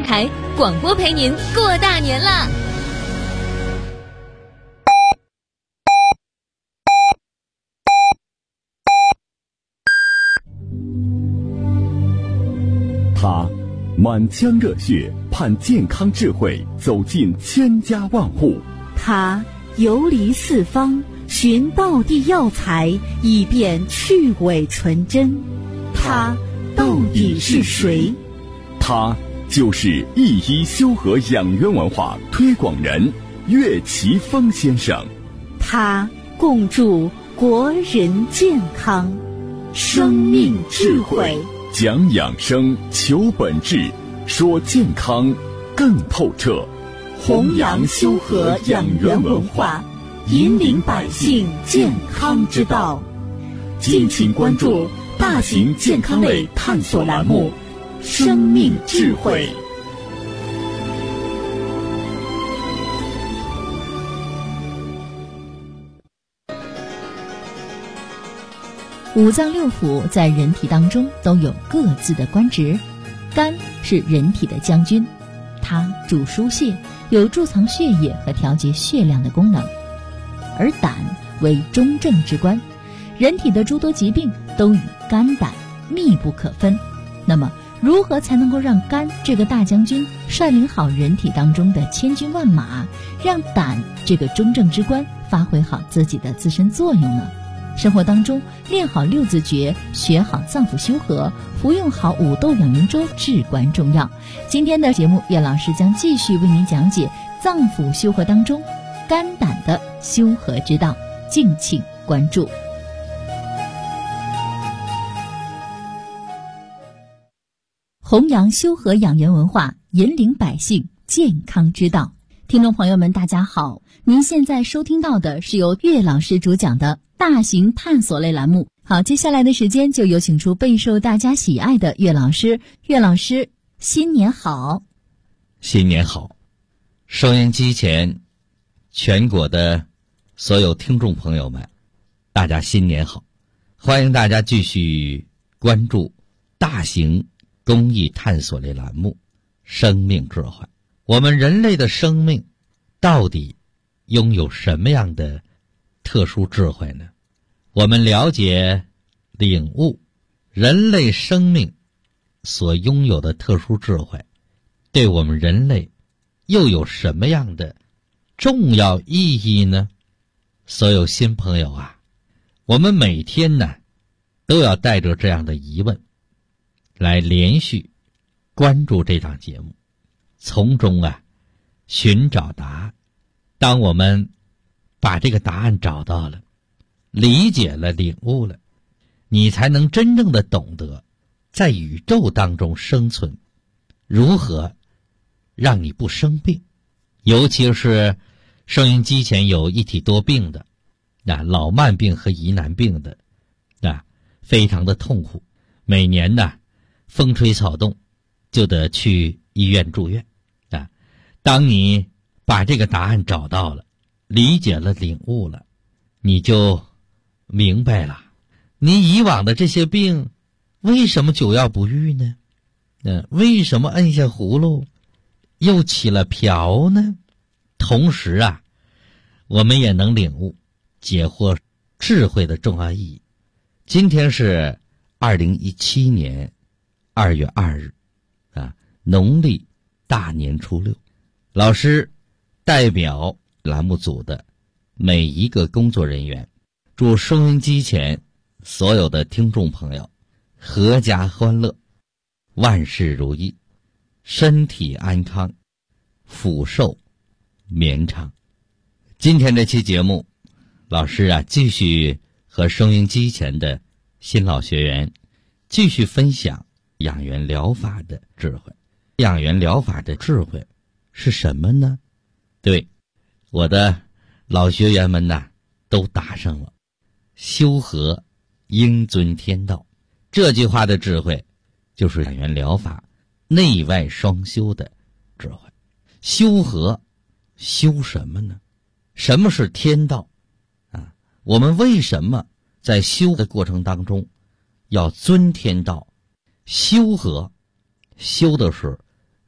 台广播陪您过大年啦！ 他满腔热血，盼健康智慧走进千家万户。 他游离四方，寻道地药材，以便去伪存真。他到底是谁？ 他就是一一修和养元文化推广人岳奇峰先生。 他共筑国人健康，生命智慧， 讲养生，求本质，说健康更透彻， 弘扬修和养元文化，引领百姓健康之道。敬请关注大型健康类探索栏目《生命智慧》。 五脏六腑在人体当中都有各自的官职，肝是人体的将军，它主疏泄，有贮藏血液和调节血量的功能，而胆为中正之官，人体的诸多疾病都与肝胆密不可分。那么如何才能够让肝这个大将军率领好人体当中的千军万马，让胆这个中正之官发挥好自己的自身作用呢？生活当中练好六字诀，学好脏腑修和，服用好五豆养元粥至关重要。今天的节目，岳老师将继续为您讲解脏腑修和当中肝胆的修和之道，敬请关注。弘扬修和养元文化，引领百姓健康之道。听众朋友们大家好，您现在收听到的是由岳老师主讲的大型探索类栏目。好，接下来的时间就有请出备受大家喜爱的岳老师。岳老师，新年好！ 新年好！收音机前全国的所有听众朋友们，大家新年好！欢迎大家继续关注大型公益探索类栏目《生命智慧》。我们人类的生命到底拥有什么样的特殊智慧呢？我们了解、领悟人类生命所拥有的特殊智慧，对我们人类又有什么样的重要意义呢？所有新朋友啊，我们每天呢都要带着这样的疑问来连续关注这档节目，从中寻找答案。当我们把这个答案找到了，理解了，领悟了，你才能真正的懂得在宇宙当中生存，如何让你不生病。尤其是收音机前有一体多病的老慢病和疑难病的非常的痛苦，每年风吹草动就得去医院住院当你把这个答案找到了，理解了，领悟了，你就明白了，你以往的这些病为什么久药不愈呢？为什么摁下葫芦又起了瓢呢？同时我们也能领悟解惑智慧的重要意义。今天是2017年2月2日农历大年初六。老师代表栏目组的每一个工作人员，祝收音机前所有的听众朋友阖家欢乐，万事如意，身体安康，福寿绵长。今天这期节目，老师继续和收音机前的新老学员继续分享养元疗法的智慧。养元疗法的智慧是什么呢？对，我的老学员们都答上了，修和应遵天道。这句话的智慧就是养元疗法内外双修的智慧。修和，修什么呢？什么是天道我们为什么在修的过程当中要遵天道？修和，修的是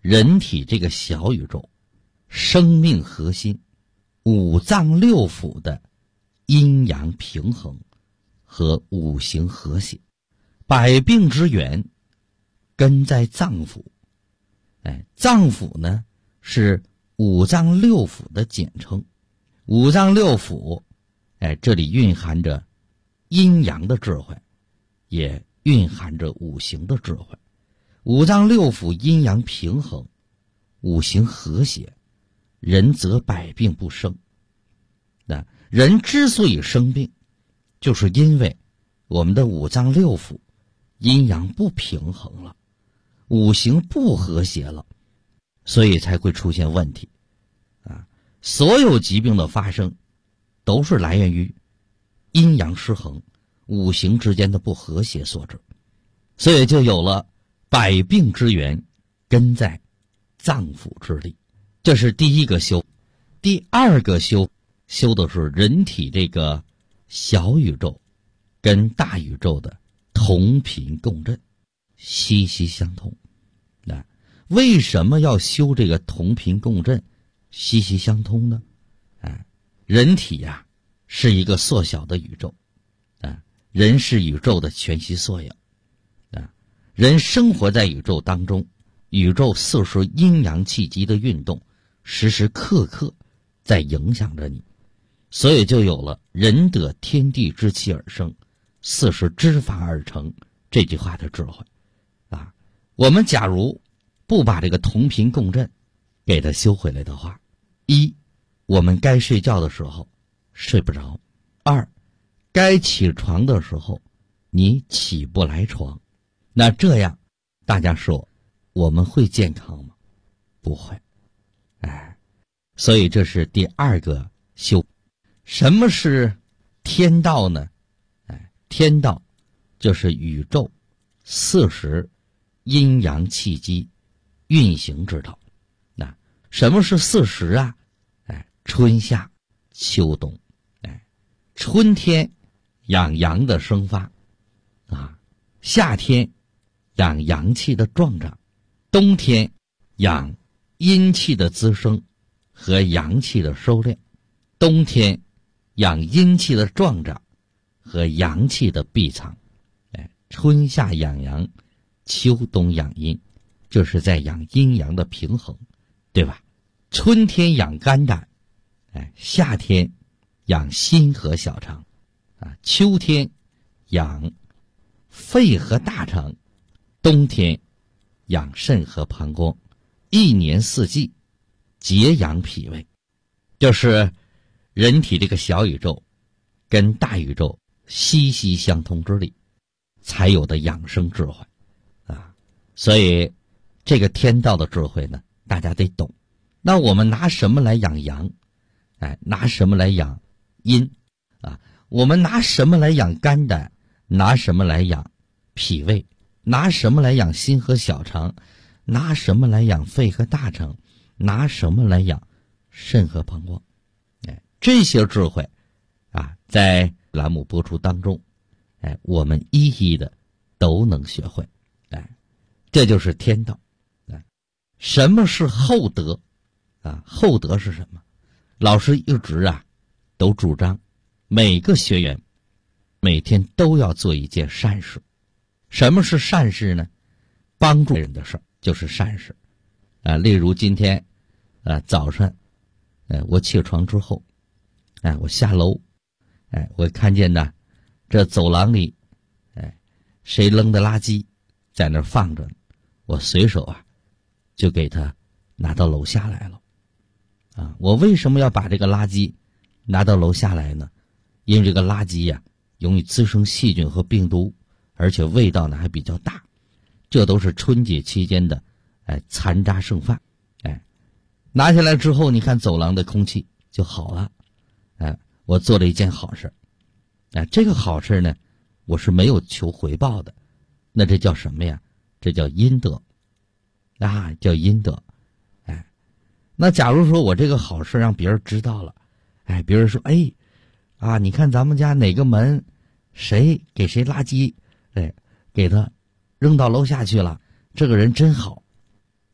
人体这个小宇宙生命核心五脏六腑的阴阳平衡和五行和谐。百病之源根在脏腑。脏腑呢是五脏六腑的简称。五脏六腑这里蕴含着阴阳的智慧，也蕴含着五行的智慧。五脏六腑阴阳平衡，五行和谐，人则百病不生。人之所以生病，就是因为我们的五脏六腑阴阳不平衡了，五行不和谐了，所以才会出现问题。所有疾病的发生都是来源于阴阳失衡，五行之间的不和谐所致，所以就有了百病之源根在脏腑之力。这是第一个修。第二个修的是人体这个小宇宙跟大宇宙的同频共振，息息相通。为什么要修这个同频共振息息相通呢？人体是一个缩小的宇宙，人是宇宙的全息缩影。人生活在宇宙当中，宇宙四时阴阳气机的运动时时刻刻在影响着你，所以就有了人得天地之气而生，四时之法而成这句话的智慧。我们假如不把这个同频共振给它修回来的话，一，我们该睡觉的时候睡不着；二，该起床的时候你起不来床。那这样大家说我们会健康吗？不会。所以这是第二个修。什么是天道呢？天道就是宇宙四时阴阳气机运行之道。什么是四时啊？春夏秋冬。春天养阳的生发，夏天养阳气的壮长，冬天养阴气的滋生和阳气的收敛，冬天养阴气的壮长和阳气的闭藏。春夏养阳，秋冬养阴，这是在养阴阳的平衡，对吧？春天养肝胆，夏天养心和小肠，秋天养肺和大肠，冬天养肾和膀胱，一年四季节养脾胃。就是人体这个小宇宙跟大宇宙息息相通之力才有的养生智慧。所以这个天道的智慧呢，大家得懂。那我们拿什么来养阳？拿什么来养阴？我们拿什么来养肝胆？拿什么来养脾胃？拿什么来养心和小肠？拿什么来养肺和大肠？拿什么来养肾和膀胱？这些智慧在栏目播出当中，我们一一的都能学会。这就是天道。什么是厚德？厚德是什么？老师一直都主张每个学员每天都要做一件善事。什么是善事呢？帮助人的事就是善事。例如今天早上我起床之后，我下楼，我看见这走廊里谁扔的垃圾在那儿放着，我随手就给他拿到楼下来了。我为什么要把这个垃圾拿到楼下来呢？因为这个垃圾容易滋生细菌和病毒，而且味道呢还比较大，这都是春节期间的残渣剩饭。拿下来之后，你看走廊的空气就好了。我做了一件好事。这个好事呢，我是没有求回报的。那这叫什么呀？这叫阴德。叫阴德。那假如说我这个好事让别人知道了，别人说你看咱们家哪个门谁给谁垃圾给他扔到楼下去了，这个人真好。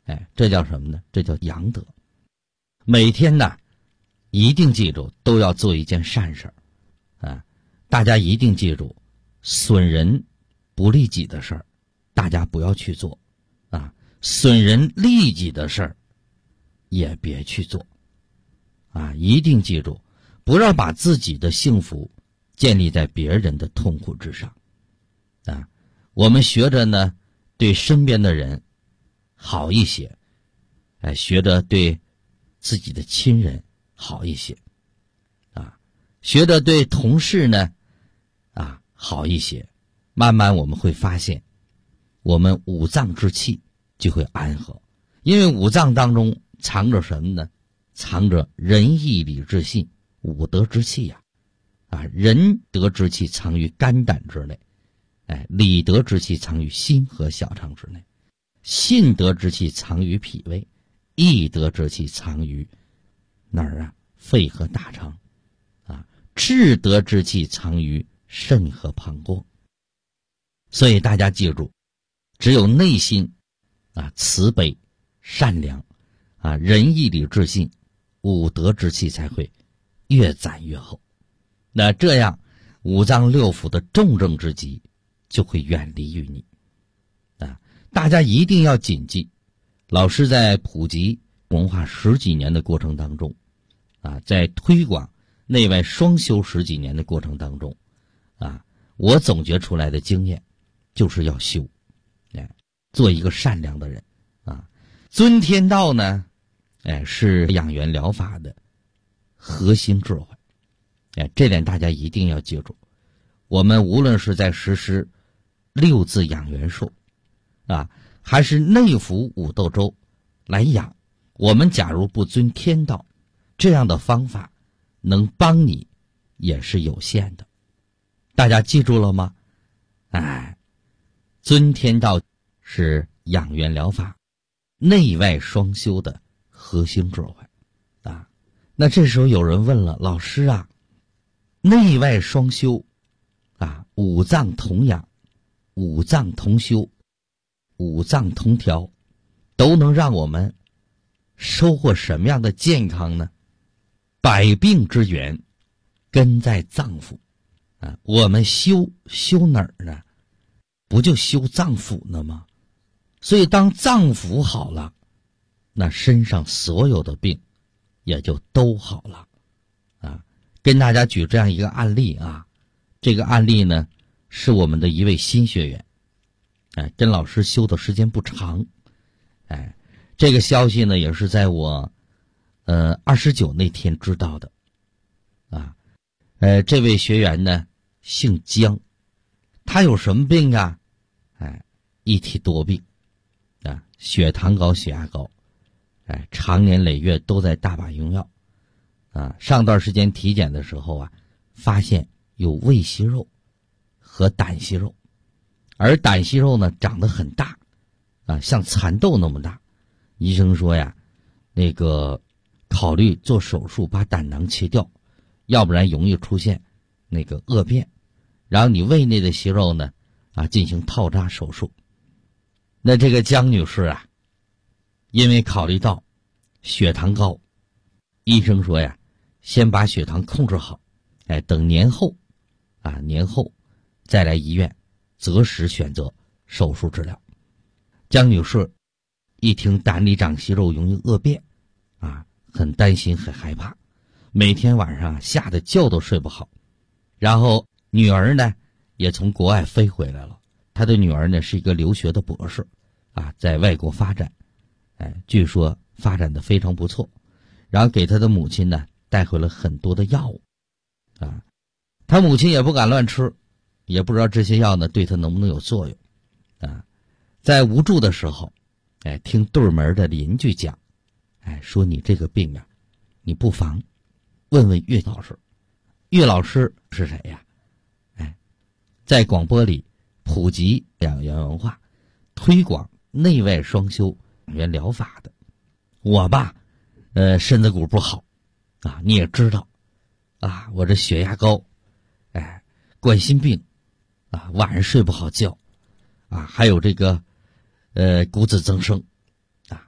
这叫什么呢？这叫阳德。每天呢，一定记住都要做一件善事啊！大家一定记住，损人不利己的事儿，大家不要去做啊！损人利己的事儿，也别去做啊！一定记住，不要把自己的幸福建立在别人的痛苦之上啊！我们学着呢，对身边的人好一些，学着对自己的亲人好一些啊，学着对同事呢好一些，慢慢我们会发现，我们五脏之气就会安和，因为五脏当中藏着什么呢？藏着仁义礼智信五德之气呀！仁德之气藏于肝胆之内，礼德之气藏于心和小肠之内，信德之气藏于脾胃，义德之气藏于哪儿啊？肺和大肠智德之气藏于肾和膀胱。所以大家记住，只有内心慈悲善良仁义礼智信五德之气才会越攒越厚。那这样五脏六腑的重症之疾就会远离于你大家一定要谨记，老师在普及文化10几年的过程当中在推广内外双修10几年的过程当中我总结出来的经验就是要修做一个善良的人尊天道呢是养元疗法的核心智慧这点大家一定要记住。我们无论是在实施6字养元术还是内服五斗粥来养，我们假如不尊天道，这样的方法能帮你也是有限的。大家记住了吗？尊天道是养元疗法内外双修的核心智慧那这时候有人问了，老师内外双修五脏同养，五脏同修，五脏同调，都能让我们收获什么样的健康呢？百病之源根在脏腑我们修哪儿呢？不就修脏腑呢吗？所以当脏腑好了，那身上所有的病也就都好了跟大家举这样一个案例这个案例呢是我们的一位新学员跟老师修的时间不长这个消息呢也是在我29那天知道的这位学员呢姓姜，他有什么病一体多病血糖高血压高长年累月都在大把用药上段时间体检的时候发现有胃息肉和胆息肉，而胆息肉呢长得很大像蚕豆那么大。医生说那个考虑做手术把胆囊切掉，要不然容易出现那个恶变，然后你胃内的息肉呢进行套扎手术。那这个姜女士因为考虑到血糖高，医生说先把血糖控制好等年后再来医院择时选择手术治疗。姜女士一听胆里长息肉容易恶变很担心很害怕，每天晚上吓得觉都睡不好。然后女儿呢也从国外飞回来了，她的女儿呢是一个留学的博士在外国发展据说发展的非常不错，然后给她的母亲呢带回了很多的药物她母亲也不敢乱吃，也不知道这些药呢对她能不能有作用在无助的时候听对门的邻居讲说你这个病你不妨问问岳老师。岳老师是谁在广播里普及养元文化，推广内外双修养元疗法的。我身子骨不好你也知道我这血压高冠心病晚上睡不好觉还有这个骨质增生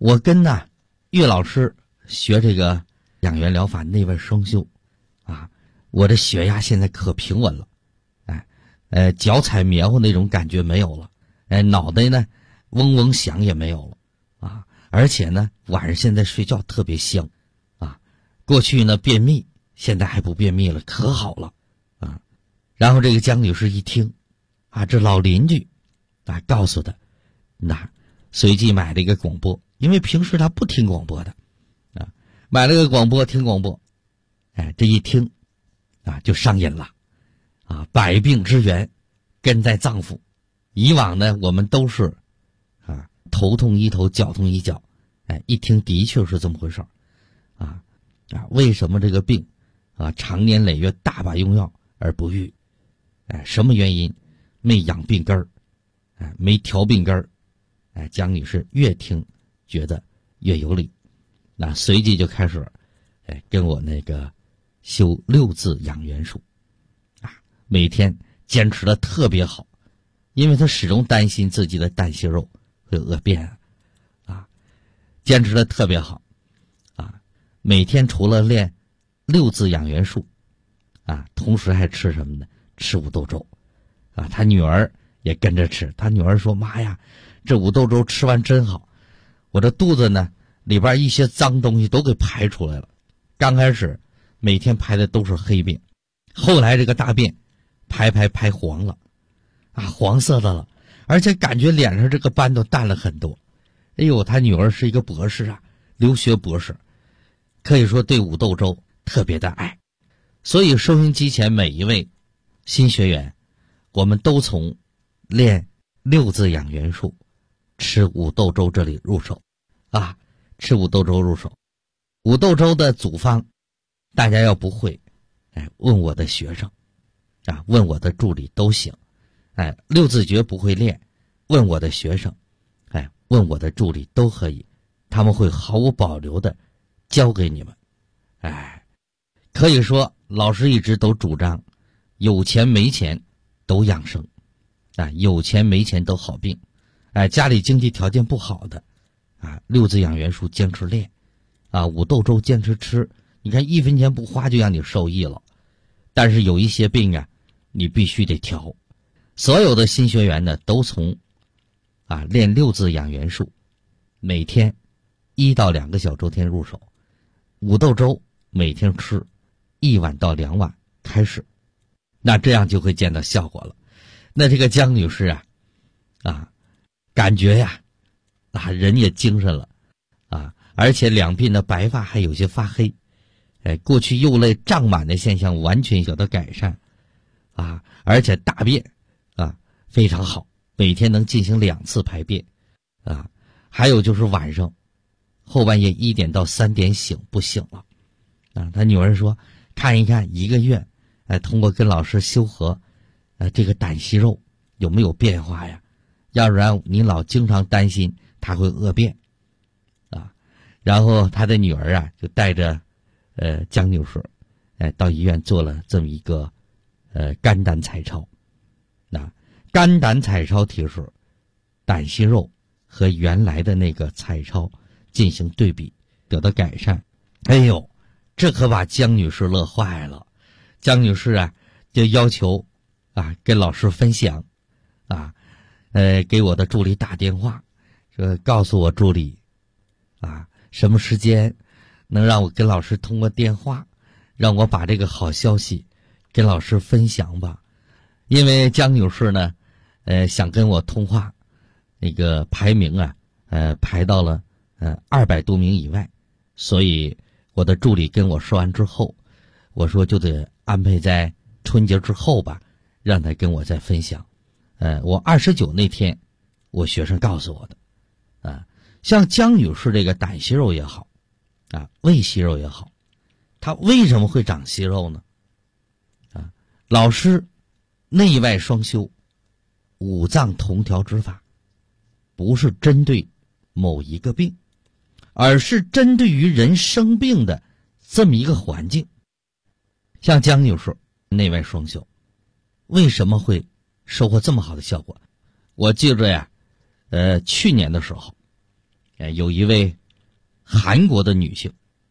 我跟岳老师学这个养元疗法内外双修啊，我的血压现在可平稳了，脚踩棉花那种感觉没有了，脑袋呢嗡嗡响也没有了啊，而且呢晚上现在睡觉特别香啊，过去呢便秘，现在还不便秘了，可好了啊。然后这个江女士一听啊，这老邻居告诉她，随即买了一个广播，因为平时她不听广播的啊，买了个广播听广播，这一听就上瘾了啊，百病之源根在脏腑。以往呢我们都是头痛医头，脚痛医脚，一听的确是这么回事为什么这个病长年累月大把用药而不愈？什么原因？没养病根儿，没调病根儿。江女士越听觉得越有理，随即就开始跟我那个修6字养元术每天坚持的特别好，因为她始终担心自己的胆息肉会恶变坚持的特别好每天除了练6字养元术同时还吃什么呢？吃五豆粥他女儿也跟着吃，他女儿说：“妈呀，这五豆粥吃完真好，我这肚子呢里边一些脏东西都给排出来了。刚开始每天排的都是黑便，后来这个大便排黄了黄色的了，而且感觉脸上这个斑都淡了很多。哎呦，他女儿是一个博士留学博士，可以说对五豆粥特别的爱。所以收音机前每一位新学员，我们都从练6字养元术吃五豆粥这里入手吃五豆粥入手。五豆粥的组方大家要不会问我的学生问我的助理都行6字诀不会练，问我的学生问我的助理都可以，他们会毫无保留的教给你们。可以说老师一直都主张有钱没钱都养生有钱没钱都好病家里经济条件不好的6字养元术坚持练五豆粥坚持吃，你看1分钱不花就让你受益了。但是有一些病你必须得调。所有的新学员呢都从练6字养元术，每天1到2个小周天入手，五豆粥每天吃1碗到2碗开始，那这样就会见到效果了。那这个江女士感觉人也精神了而且两鬓的白发还有些发黑过去右肋胀满的现象完全有了改善而且大便非常好，每天能进行2次排便还有就是晚上后半夜1点到3点醒不醒了他女儿说看一看1个月通过跟老师修和这个胆息肉有没有变化呀？要不然你老经常担心他会恶变然后他的女儿就带着江女士到医院做了这么一个肝胆彩超肝胆彩超提示胆息肉和原来的那个彩超进行对比，得到改善。哎呦，这可把江女士乐坏了。江女士就要求跟老师分享给我的助理打电话，说告诉我助理什么时间能让我跟老师通过电话，让我把这个好消息跟老师分享吧。因为江女士呢想跟我通话，那个排名排到了200多名以外，所以我的助理跟我说完之后，我说就得安排在春节之后吧，让他跟我再分享。我29那天我学生告诉我的像江女士这个胆息肉也好胃息肉也好，它为什么会长息肉呢？老师内外双修五脏同调之法，不是针对某一个病，而是针对于人生病的这么一个环境。像江女士内外双修为什么会收获这么好的效果？我记着去年的时候有一位韩国的女性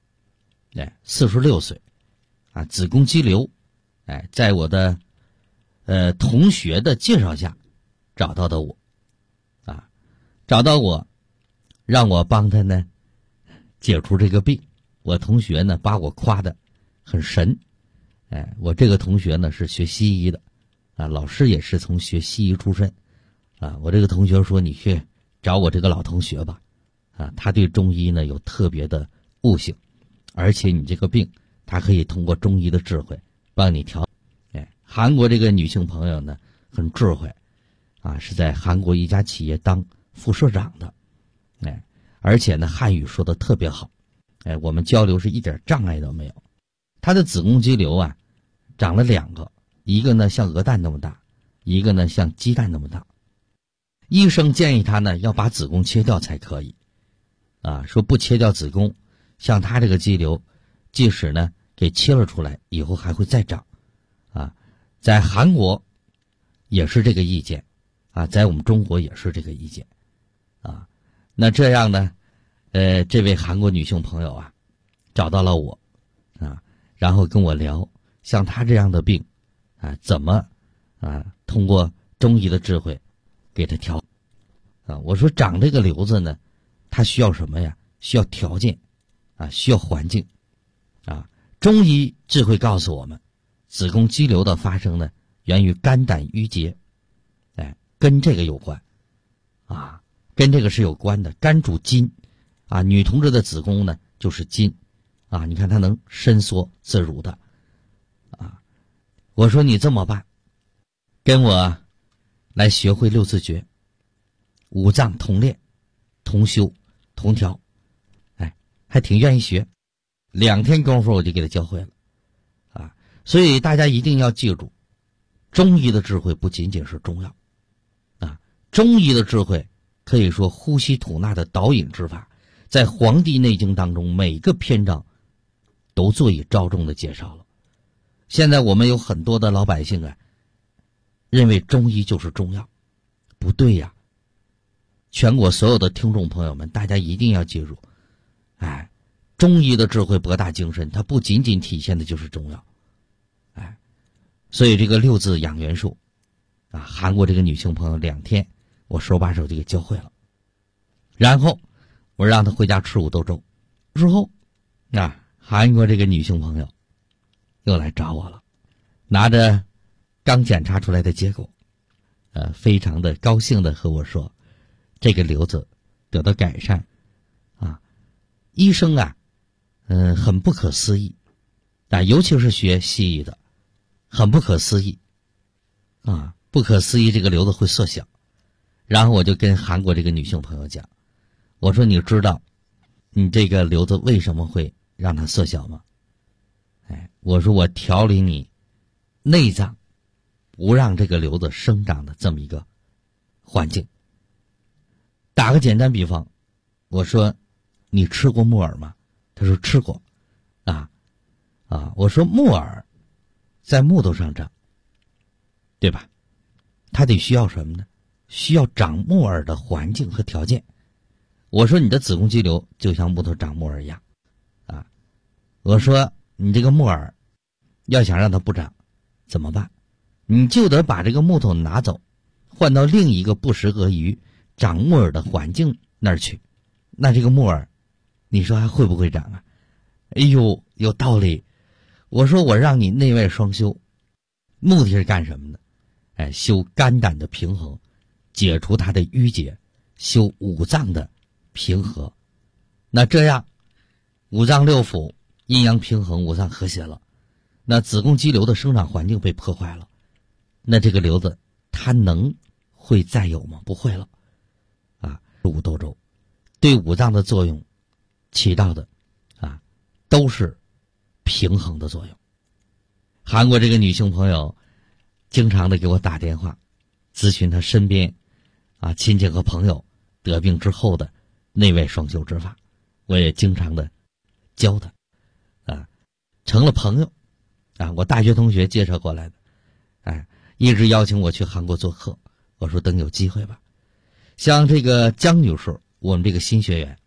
，46岁，子宫肌瘤，在我的同学的介绍下找到的我，找到我，让我帮他呢解除这个病。我同学呢把我夸得很神，我这个同学呢是学西医的，老师也是从学西医出身，我这个同学说你去找我这个老同学吧，他对中医呢有特别的悟性，而且你这个病他可以通过中医的智慧帮你调。韩国这个女性朋友呢很智慧，是在韩国一家企业当副社长的，而且呢汉语说的特别好，我们交流是一点障碍都没有。她的子宫肌瘤长了2个，一个呢像鹅蛋那么大，一个呢像鸡蛋那么大。医生建议她呢要把子宫切掉才可以，说不切掉子宫，像她这个肌瘤，即使呢给切了出来，以后还会再长。在韩国也是这个意见，在我们中国也是这个意见，那这样呢，这位韩国女性朋友找到了我，然后跟我聊，像她这样的病，怎么通过中医的智慧给她调。我说长这个瘤子呢，它需要什么呀？需要条件，需要环境，中医智慧告诉我们，子宫肌瘤的发生呢，源于肝胆郁结，跟这个有关，跟这个是有关的。肝主筋，女同志的子宫呢就是筋，你看它能伸缩自如的，我说你这么办，跟我来学会6字诀，五脏同练，同修，同调，还挺愿意学。2天功夫我就给他教会了，所以大家一定要记住，中医的智慧不仅仅是中药，中医的智慧可以说呼吸吐纳的导引之法，在《黄帝内经》当中每个篇章都做以着重的介绍了。现在我们有很多的老百姓认为中医就是中药，不对呀。全国所有的听众朋友们，大家一定要记住，中医的智慧博大精深，它不仅仅体现的就是中药，所以这个6字养元术，韩国这个女性朋友2天，我手把手就给教会了。然后我让她回家吃5豆粥，之后，韩国这个女性朋友又来找我了，拿着刚检查出来的结果，非常的高兴的和我说，这个瘤子得到改善，医生很不可思议，尤其是学西医的，很不可思议，不可思议这个瘤子会缩小。然后我就跟韩国这个女性朋友讲，我说你知道你这个瘤子为什么会让它缩小吗？我说我调理你内脏，不让这个瘤子生长的这么一个环境。打个简单比方，我说你吃过木耳吗？他说吃过，我说木耳在木头上长，对吧？它得需要什么呢？需要长木耳的环境和条件。我说你的子宫肌瘤就像木头长木耳一样，我说你这个木耳要想让它不长怎么办？你就得把这个木头拿走，换到另一个不适合于长木耳的环境那儿去，那这个木耳你说还会不会长啊？哎呦，有道理。我说我让你内外双修，目的是干什么呢？修肝胆的平衡，解除它的郁结，修五脏的平和。那这样五脏六腑阴阳平衡，五脏和谐了，那子宫肌瘤的生长环境被破坏了，那这个瘤子它会再有吗？不会了。五豆粥对五脏的作用起到的都是平衡的作用。韩国这个女性朋友经常的给我打电话咨询她身边亲戚和朋友得病之后的内外双修之法，我也经常的教她成了朋友我大学同学介绍过来的，一直邀请我去韩国做客。我说等有机会吧。像这个江女士，我们这个新学员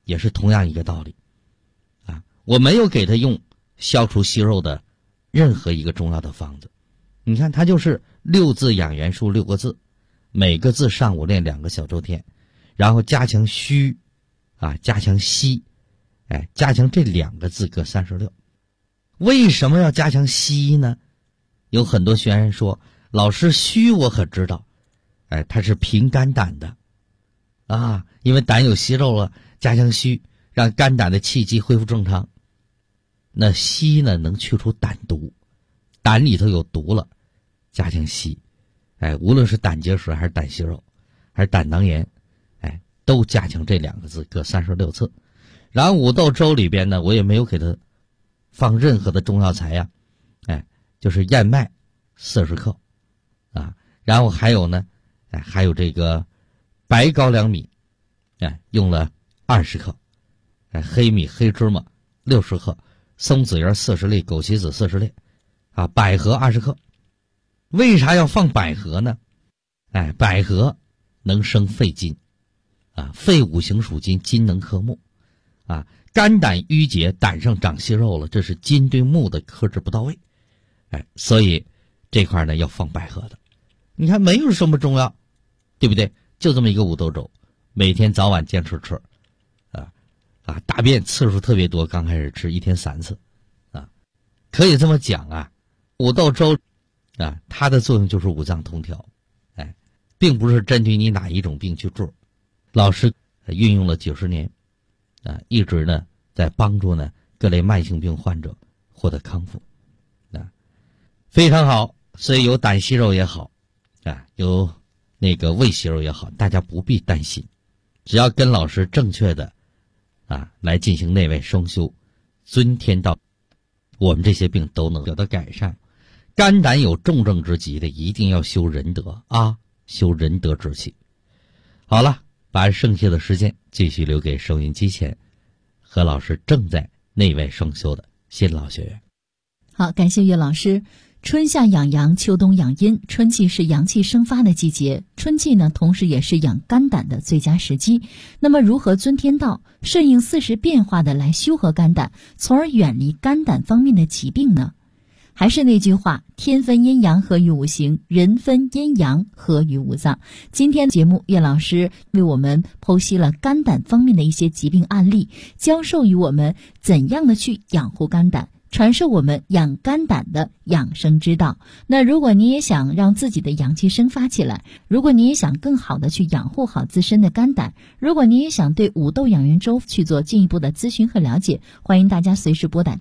也是同样一个道理啊。我没有给他用消除息肉的任何一个中药的方子，你看它就是6字养元术6个字，每个字上午练2个小周天，然后加强虚啊，加强息，加强这2个字各36。为什么要加强息呢？有很多学员说，老师虚我可知道，它是平肝胆的啊，因为胆有息肉了，加强虚，让肝胆的气机恢复正常。那息呢，能去除胆毒，胆里头有毒了，加强息，无论是胆结石还是胆息肉还是胆囊炎，都加强这2个字各36次。然后五豆粥里边呢，我也没有给它放任何的中药材呀，就是燕麦40克啊，然后还有呢，还有这个白高粱米，用了20克，黑米黑芝麻60克，松子叶40粒，枸杞子40粒，啊，百合20克。为啥要放百合呢？百合能生肺金，啊，肺五行属金，金能克木，啊，肝胆郁结，胆上长息肉了，这是金对木的克制不到位，所以这块呢要放百合的。你看没有什么中药，对不对？就这么一个五豆粥，每天早晚坚持吃，大便次数特别多，刚开始吃1天3次，啊，可以这么讲啊，五豆粥啊，它的作用就是五脏通调，并不是针对你哪一种病去治。老师运用了90年，啊，一直呢在帮助呢各类慢性病患者获得康复，啊，非常好。所以有胆息肉也好，啊，有那个胃息肉也好，大家不必担心，只要跟老师正确的来进行内外双修，遵天道，我们这些病都能得到改善。肝胆有重症之疾的，一定要修仁德啊，修仁德之气。好了，把剩下的时间继续留给收音机前和老师正在内外双修的新老学员。 好，感谢岳老师。春夏养阳，秋冬养阴，春季是阳气生发的季节，春季呢，同时也是养肝胆的最佳时机。那么如何遵天道，顺应四时变化的来修和肝胆，从而远离肝胆方面的疾病呢？还是那句话，天分阴阳合于五行，人分阴阳合于五脏。今天节目，岳老师为我们剖析了肝胆方面的一些疾病案例，教授于我们怎样的去养护肝胆，传授我们养肝胆的养生之道。那如果你也想让自己的阳气生发起来，如果你也想更好的去养护好自身的肝胆，如果你也想对五豆养元粥去做进一步的咨询和了解，欢迎大家随时拨打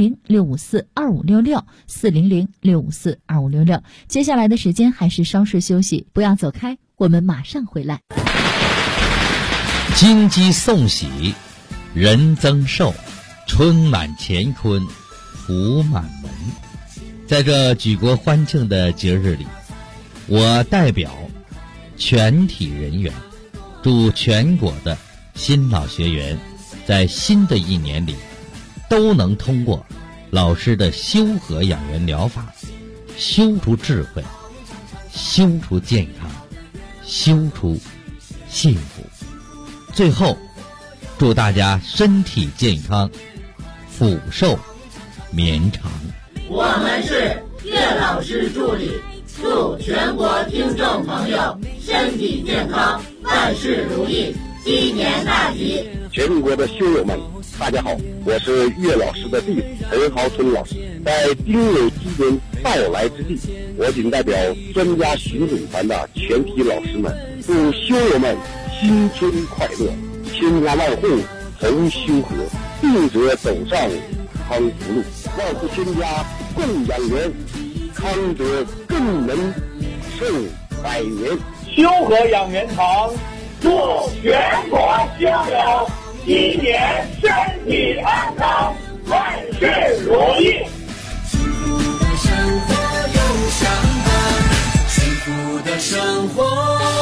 400-654-2566 400-654-2566。接下来的时间还是稍事休息，不要走开，我们马上回来。 金鸡送喜，人增寿，春满乾坤，福满门。在这举国欢庆的节日里，我代表全体人员，祝全国的新老学员在新的一年里都能通过老师的修和养元疗法，修出智慧，修出健康，修出幸福。最后祝大家身体健康，福寿绵长。 我们是岳老师助理，祝全国听众朋友身体健康，万事如意，鸡年大吉。 全国的修友们，大家好，我是岳老师的弟子陈豪春老师。在丁酉鸡年到来之际，我谨代表专家巡诊团的全体老师们，祝修友们新春快乐，千家万户同修和，病者走上康福路，万户千家共养元，康者更能寿百年。 修和养元堂祝全国修友一年身体安康，万事如意。 幸福的生活有相伴，幸福的生活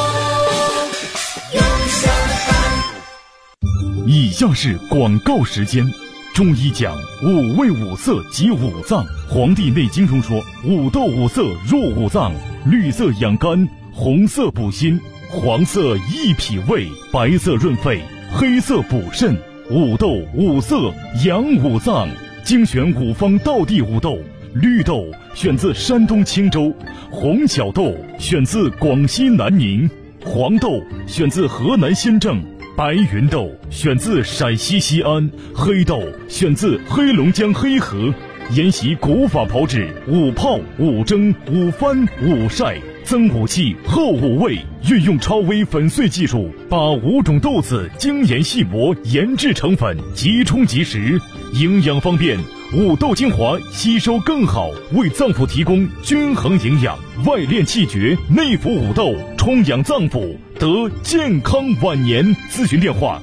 有相伴。 以下是广告时间。中医讲五味五色及五脏，《黄帝内经》中说五豆五色入五脏，绿色养肝，红色补心，黄色益脾胃，白色润肺，黑色补肾， 五豆五色养五脏，精选五方道地五豆。绿豆选自山东青州，红小豆选自广西南宁，黄豆选自河南新郑，白云豆选自陕西西安，黑豆选自黑龙江黑河。沿袭古法炮制，五泡、五蒸、五翻、五晒，增五气，后五味，运用超微粉碎技术，把5种豆子精研细磨，研制成粉，即冲即食，营养方面。五豆精华吸收更好，为脏腑提供均衡营养，外练气绝，内服五豆，充养脏腑，得健康晚年。咨询电话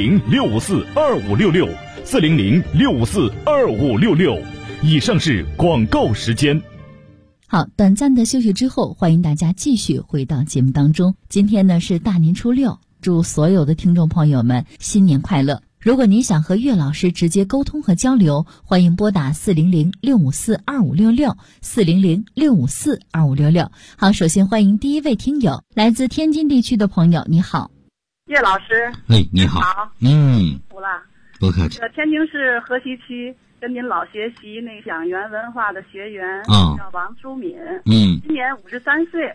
400-654-2566，400-654-2566。以上是广告时间。 好，短暂的休息之后，欢迎大家继续回到节目当中。今天呢是大年初六，祝所有的听众朋友们新年快乐。如果您想和岳老师直接沟通和交流，欢迎拨打400-654-2566，400-654-2566。好，首先欢迎第一位听友，来自天津地区的朋友，你好。 岳老师。 你好。 服了。 不客气。 天津市河西区跟您老学习那享园文化的学员叫王淑敏。今年53岁。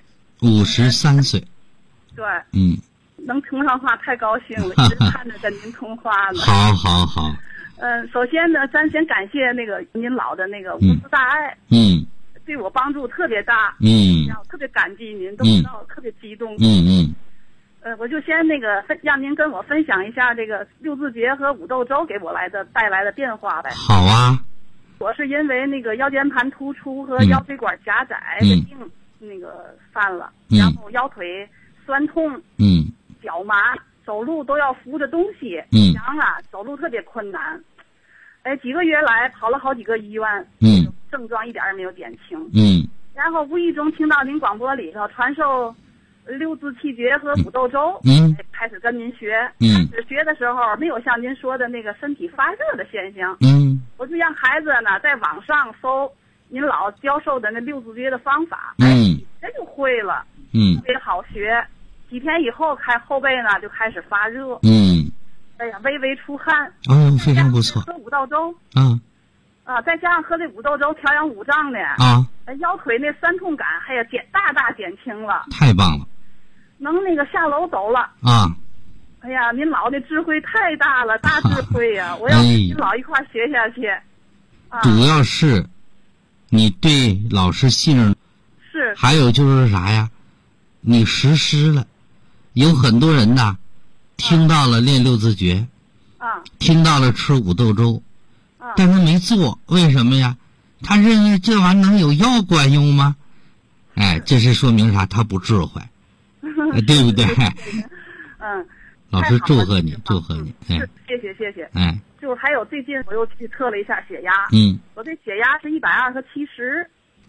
53岁。 对。能通上话太高兴了，一直盼着跟您通话呢。 好。 首先呢，咱先感谢那个您老的那个无私大爱。对我帮助特别大。我特别感激您，都知道特别激动。我就先那个让您跟我分享一下这个六字诀和五豆粥给我带来的变化呗。 好啊。 我是因为那个腰间盘突出和腰椎管狭窄的病那个犯了，然后腰腿酸痛。脚麻，走路都要扶着东西，走路特别困难。几个月来跑了好几个医院，症状一点也没有减轻。然后无意中听到您广播里头传授六字气诀和五豆粥，开始跟您学。开始学的时候没有像您说的那个身体发热的现象。我就让孩子呢在网上搜您老教授的那六字诀的方法，这就会了，特别好学。几天以后，后背呢就开始发热，微微出汗， 非常不错。 喝五豆粥，再加上喝这五豆粥调养五脏的，腰腿那酸痛感还有大减轻了， 太棒了， 能那个下楼走了哎呀，您老的智慧太大了，大智慧呀！我要跟您老一块学下去。 主要是你对老师信任， 是， 还有就是啥呀？你实施了。有很多人呐，听到了练六字诀，听到了吃五豆粥，但是没做，为什么呀？他认为这玩意能有药管用吗？这是说明啥？他不智慧，对不对？老师祝贺你，祝贺你。 谢谢。就还有最近我又去测了一下血压，我这血压是120和70。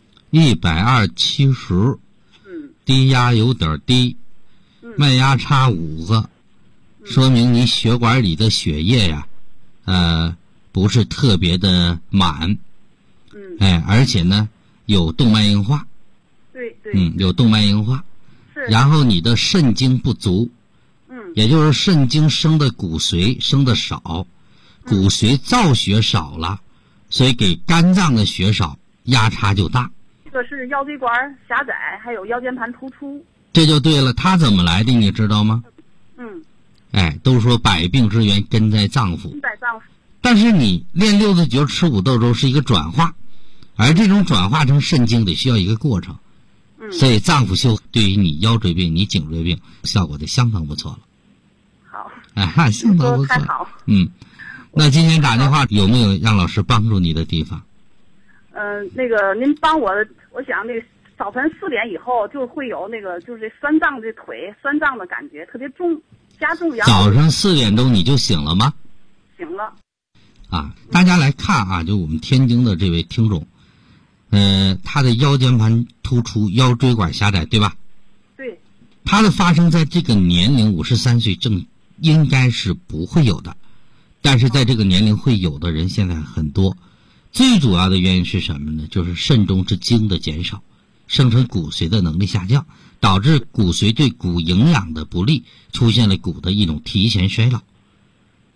120/70，低压有点低。脉压差5个，说明你血管里的血液呀，不是特别的满，而且呢有动脉硬化， 对， 有动脉硬化，然后你的肾精不足，也就是肾精生的骨髓生的少，骨髓造血少了，所以给肝脏的血少，压差就大。 这个是腰椎管狭窄，还有腰间盘突出。 这就对了，他怎么来的你知道吗？都说百病之源根在脏腑，但是你练六字诀吃五豆粥是一个转化，而这种转化成肾精得需要一个过程，所以脏腑修对于你腰椎病、你颈椎病效果就相当不错了。 好， 相当不错。 好。 那今天打电话有没有让老师帮助你的地方？ 那个您帮我想那个。早晨4点以后就会有那个就是酸胀的腿酸胀的感觉特别重，加重。 早上4点钟你就醒了吗？ 醒了。 大家来看就我们天津的这位听众，他的腰间盘突出、腰椎管狭窄，对吧？ 对。 他的发生在这个年龄53岁正应该是不会有的，但是在这个年龄会有的人现在很多。最主要的原因是什么呢？就是肾中之精的减少。生成骨髓的能力下降，导致骨髓对骨营养的不利，出现了骨的一种提前衰老。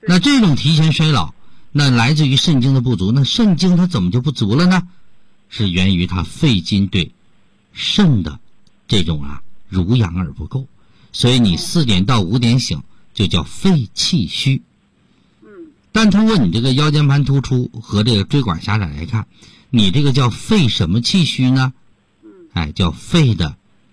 那这种提前衰老，那来自于肾精的不足。那肾精它怎么就不足了呢？是源于它肺经对肾的这种濡养而不够。所以你4点到5点醒，就叫肺气虚。但通过你这个腰间盘突出和这个椎管狭窄来看，你这个叫肺什么气虚呢？叫肺的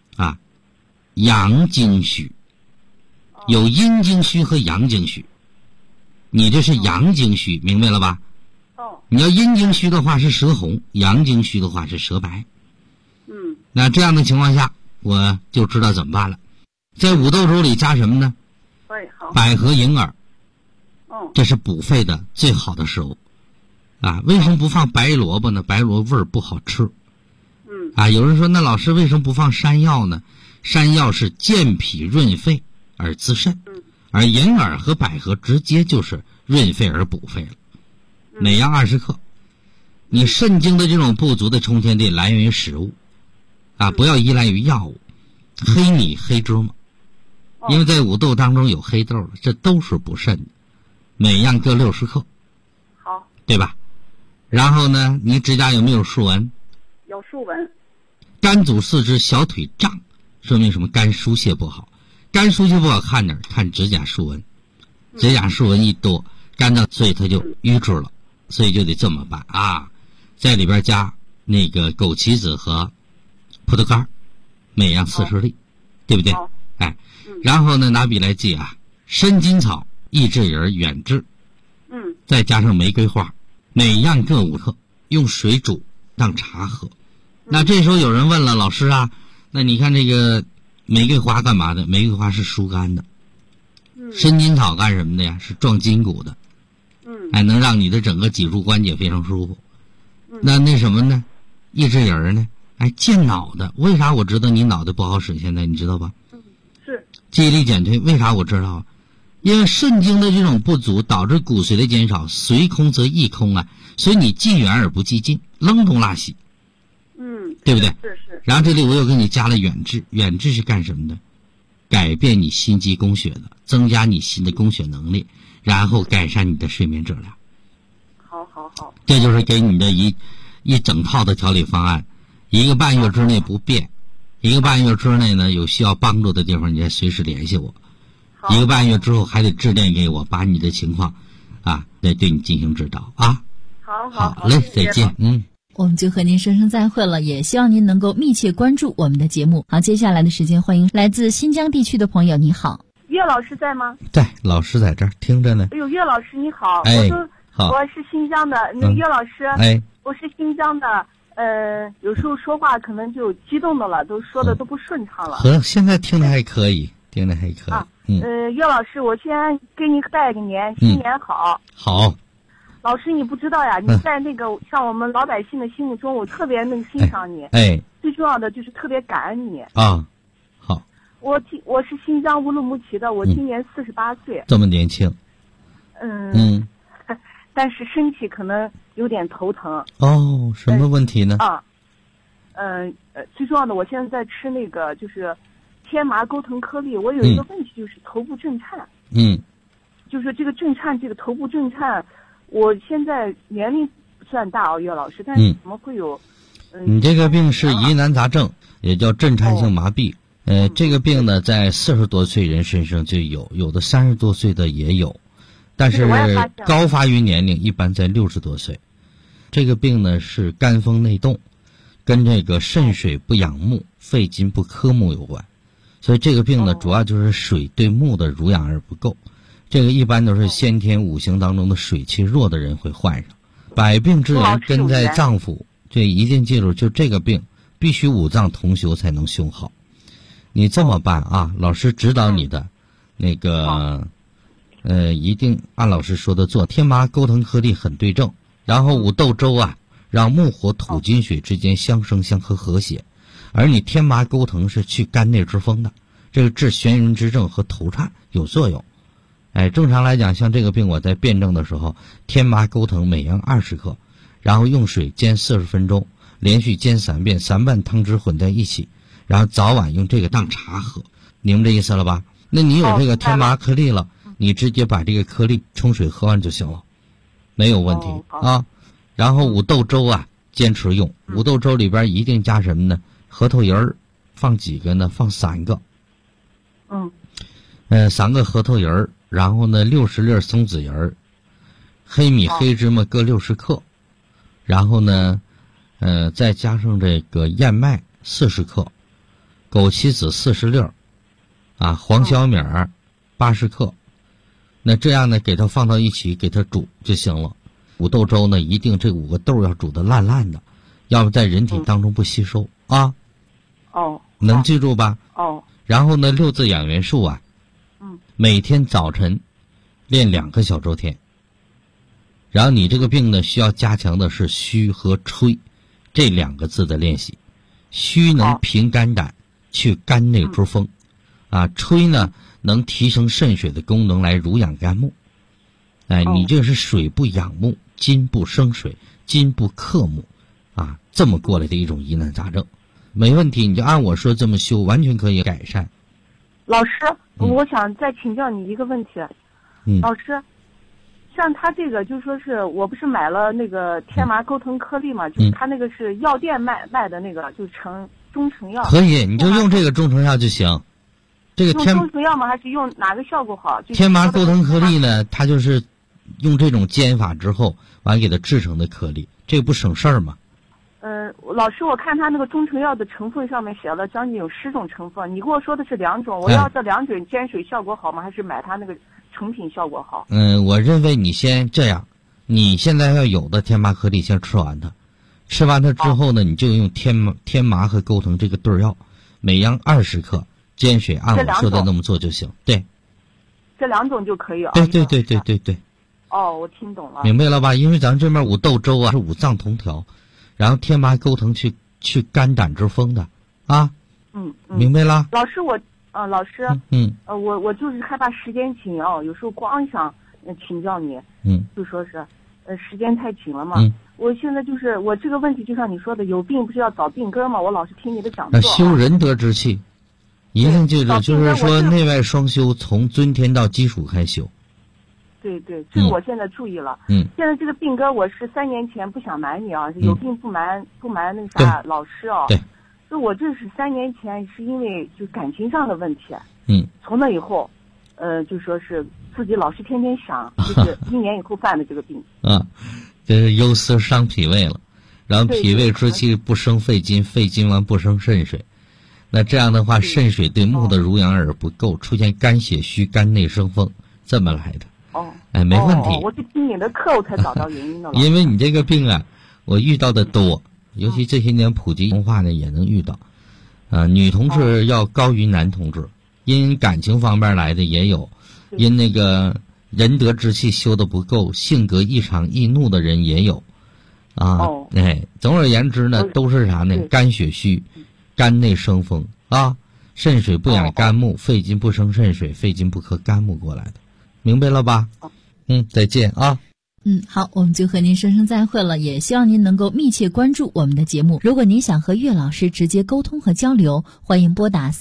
阳经虚，有阴经虚和阳经虚。你这是阳经虚，明白了吧？你要阴经虚的话是舌红，阳经虚的话是舌白。那这样的情况下，我就知道怎么办了。在五豆粥里加什么呢？百合、银耳。这是补肺的最好的食物为什么不放白萝卜呢？白萝卜味儿不好吃。有人说那老师为什么不放山药呢？山药是健脾润肺而滋肾，而银耳和百合直接就是润肺而补肺了。每样20克。你肾精的这种不足的充填地来源于食物不要依赖于药物。黑米、黑芝麻，因为在五豆当中有黑豆，这都是补肾的。每样各60克。 好， 对吧？然后呢，你指甲有没有竖纹？ 有竖纹。 肝阻四肢，小腿胀，说明什么？肝疏泄不好。肝疏泄不好看哪儿？看指甲竖纹。指甲竖纹一多，肝脏所以它就淤滞了，所以就得这么办在里边加那个枸杞子和葡萄干，每样40粒，对不对？然后呢，拿笔来记生筋草、益智仁、远志，再加上玫瑰花，每样各5克，用水煮当茶喝。那这时候有人问了，老师那你看这个玫瑰花干嘛的？玫瑰花是疏肝的。生筋草干什么的呀？是壮筋骨的。能让你的整个脊柱关节非常舒服。那什么呢？益智仁呢？健脑的。为啥我知道你脑袋不好使？现在你知道吧？ 是。 记忆力减退，为啥我知道？因为肾精的这种不足导致骨髓的减少，髓空则意空所以你记远而不记近，扔东拉西。对不对？ 是。 然后这里我又给你加了远志，远志是干什么的？改变你心肌供血的，增加你心的供血能力，然后改善你的睡眠质量。 好。 这就是给你的一整套的调理方案，1个半月之内不变，1个半月之内呢有需要帮助的地方，你再随时联系我。1个半月之后还得致电给我，把你的情况再对你进行指导好嘞，再见。 我们就和您说声再会了，也希望您能够密切关注我们的节目。好，接下来的时间欢迎来自新疆地区的朋友。你好， 岳老师在吗？ 在，老师在这儿听着呢。 哎呦，岳老师你好， 好， 我是新疆的岳老师。我是新疆的，有时候说话可能就激动的了，都说的都不顺畅了。 现在听的还可以，岳老师，我先给你拜个年，新年好。 好。 老师，你不知道呀，你在那个像我们老百姓的心目中，我特别能欣赏你。最重要的就是特别感恩你。 好。 我是新疆乌鲁木齐的，我今年48岁。 这么年轻。 但是身体可能有点头疼。 什么问题呢？ 最重要的，我现在在吃那个就是天麻钩藤颗粒，我有一个问题就是头部震颤。就是这个震颤，这个头部震颤。我现在年龄不算大岳老师，但是怎么会有？ 你这个病是疑难杂症，也叫震颤性麻痹。这个病呢，在40多岁人身上就有，有的30多岁的也有，但是高发育年龄一般在60多岁。这个病呢是肝风内动，跟这个肾水不养木、肺金不克木有关，所以这个病呢主要就是水对木的濡养而不够。这个一般都是先天五行当中的水气弱的人会患上。百病之源根在脏腑，这一定记住，就这个病必须五脏同修才能修好。你这么办老师指导你的那个一定按老师说的做。天麻钩藤颗粒很对症，然后五豆粥让木火土金水之间相生相克和谐。而你天麻钩藤是去肝内之风的，这个治眩晕之症和头颤有作用。正常来讲，像这个病我在辩证的时候，天麻钩藤每样20克，然后用水煎40分钟，连续煎3遍，3瓣汤汁混在一起，然后早晚用这个当茶喝。明白这意思了吧？那你有这个天麻颗粒了， 你直接把这个颗粒冲水喝完就行了，没有问题啊。然后五豆粥啊，坚持用。五豆粥里边一定加什么呢？核桃仁儿，放几个呢？放3个。3个核桃仁儿，然后呢60粒松子仁儿，黑米黑芝麻各60克，然后呢，再加上这个燕麦40克，枸杞子40粒，啊，黄小米80克。那这样呢，给它放到一起，给它煮就行了。五豆粥呢，一定这5个豆要煮得烂烂的，要不在人体当中不吸收啊。能记住吧？然后呢，6字养元术啊，每天早晨练2个小周天。然后你这个病呢，需要加强的是虚和吹这2个字的练习。虚能平肝胆，去肝内之风，啊，吹呢能提升肾水的功能来濡养肝木。你这是水不养木，金不生水，金不克木，啊，这么过来的一种疑难杂症，没问题，你就按我说这么修，完全可以改善。 老师，我想再请教你一个问题。老师，像他这个就说是我不是买了那个天麻钩藤颗粒嘛，就是他那个是药店卖的那个，就中成药。 可以，你就用这个中成药就行。这个用中成药吗？还是用哪个效果好？ 天麻钩藤颗粒呢，它就是用这种煎法之后，完给它制成的颗粒，这个不省事儿吗？ 老师，我看他那个中成药的成分上面写了将近有10种成分，你跟我说的是2种，我要这2种煎水效果好吗？还是买他那个成品效果好？ 我认为你先这样，你现在要有的天麻颗粒先吃完它，吃完它之后呢，你就用天麻和钩藤这个对药，每样20克，煎水按我说的那么做就行。对， 这2种就可以啊。 对。 我听懂了。 明白了吧？因为咱这边五豆粥啊是5脏同调，然后天麻钩藤去肝胆之风的啊。明白了。 老师老师，我就是害怕时间紧啊，有时候光想请教你，就说是时间太紧了嘛。我现在就是我这个问题，就像你说的，有病不是要找病根嘛？我老是听你的讲座。 修仁德之气，一定记住，就是说内外双修，从尊天到基础开修。 对，这个我现在注意了。现在这个病根，我是3年前不想瞒你啊，有病不瞒那个啥老师啊。对。就我这是3年前是因为就感情上的问题。从那以后，就说是自己老是天天想，就是1年以后犯的这个病。 这是忧思伤脾胃了，然后脾胃之气不生肺金，肺金完不生肾水，那这样的话，肾水对木的濡养而不够，出现肝血虚、肝内生风，这么来的。没问题。 我是听你的课我才找到原因的了。 因为你这个病啊，我遇到的多，尤其这些年普及文化呢，也能遇到。女同志要高于男同志，因感情方面来的也有，因那个仁德之气修的不够，性格异常易怒的人也有。总而言之呢，都是啥呢？肝血虚，肝内生风啊，肾水不养肝木，肺金不生肾水，肺金不克肝木过来的。明白了吧？再见啊。 好，我们就和您说声再会了，也希望您能够密切关注我们的节目。如果您想和岳老师直接沟通和交流，欢迎拨打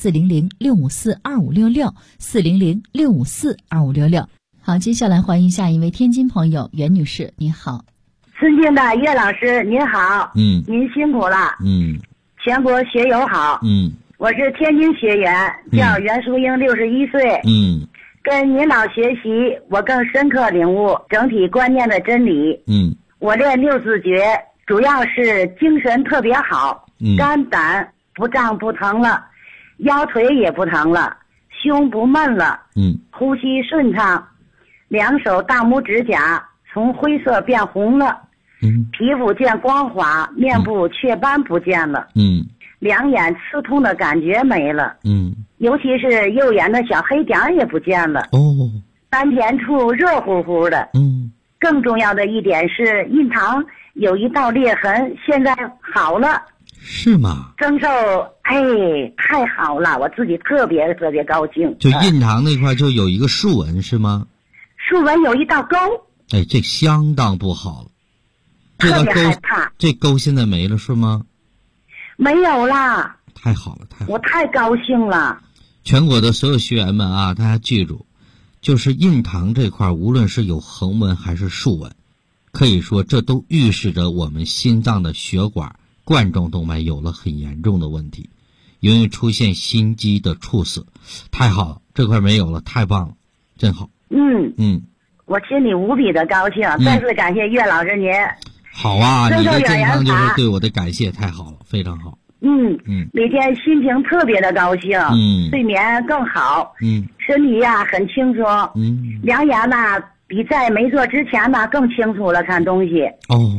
400-654-2566，400-654-2566。好，接下来欢迎下一位天津朋友袁女士，您好。 尊敬的岳老师您好。您辛苦了。全国学友好。我是天津学员，叫袁淑英，61岁。跟您老学习，我更深刻领悟整体观念的真理。我练6字诀，主要是精神特别好，肝胆不胀不疼了，腰腿也不疼了，胸不闷了，呼吸顺畅，2手大拇指甲从灰色变红了，皮肤见光滑，面部雀斑不见了，2眼刺痛的感觉没了，尤其是右眼的小黑点也不见了，丹田处热乎乎的，更重要的一点是印堂有一道裂痕，现在好了。 是吗？ 增寿，太好了，我自己特别高兴。 就印堂那块就有一个竖纹是吗？ 竖纹有一道沟。 这相当不好了。 特别害怕。 这沟现在没了是吗？ 没有啦。 太好了， 我太高兴了。 全国的所有学员们啊，大家记住， 就是印堂这块，无论是有横纹还是竖纹，可以说这都预示着我们心脏的血管冠状动脉有了很严重的问题，容易出现心肌的猝死。太好了，这块没有了，太棒了，真好。 我心里无比的高兴，再次感谢岳老师您。 好啊，你的健康就是对我的感谢，太好了，非常好。 每天心情特别的高兴，睡眠更好，身体呀很轻松，两眼呢比在没做之前呢更清楚了，看东西。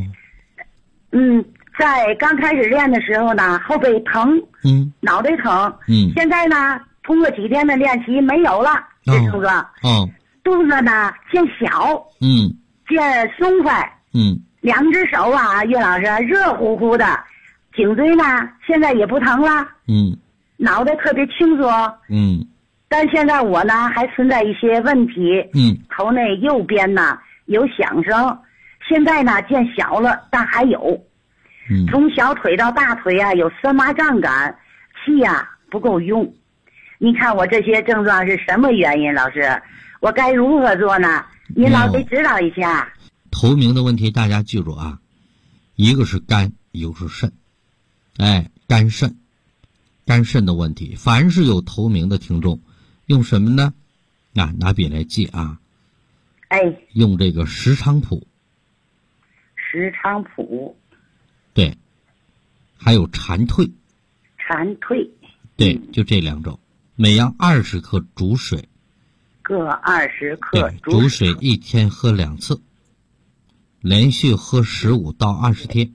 在刚开始练的时候呢，后背疼，脑袋疼，现在呢通过几天的练习没有了这症状。肚子呢见小，见松快，两只手啊，岳老师热乎乎的，颈椎呢现在也不疼了，脑袋特别清楚，但现在我呢还存在一些问题，头内右边呢有响声，现在呢见小了，但还有，从小腿到大腿啊有酸麻胀感，气呀不够用。你看我这些症状是什么原因，老师？我该如何做呢？您老得指导一下。 头名的问题大家记住啊，一个是肝，一个是肾。肝肾的问题，凡是有头名的听众，用什么呢？拿笔来记啊。用这个石菖蒲。 石菖蒲。 对，还有蝉蜕。 蝉蜕。 对，就这两种，每样20克煮水。 各20克煮水，1天喝2次，连续喝15到20天。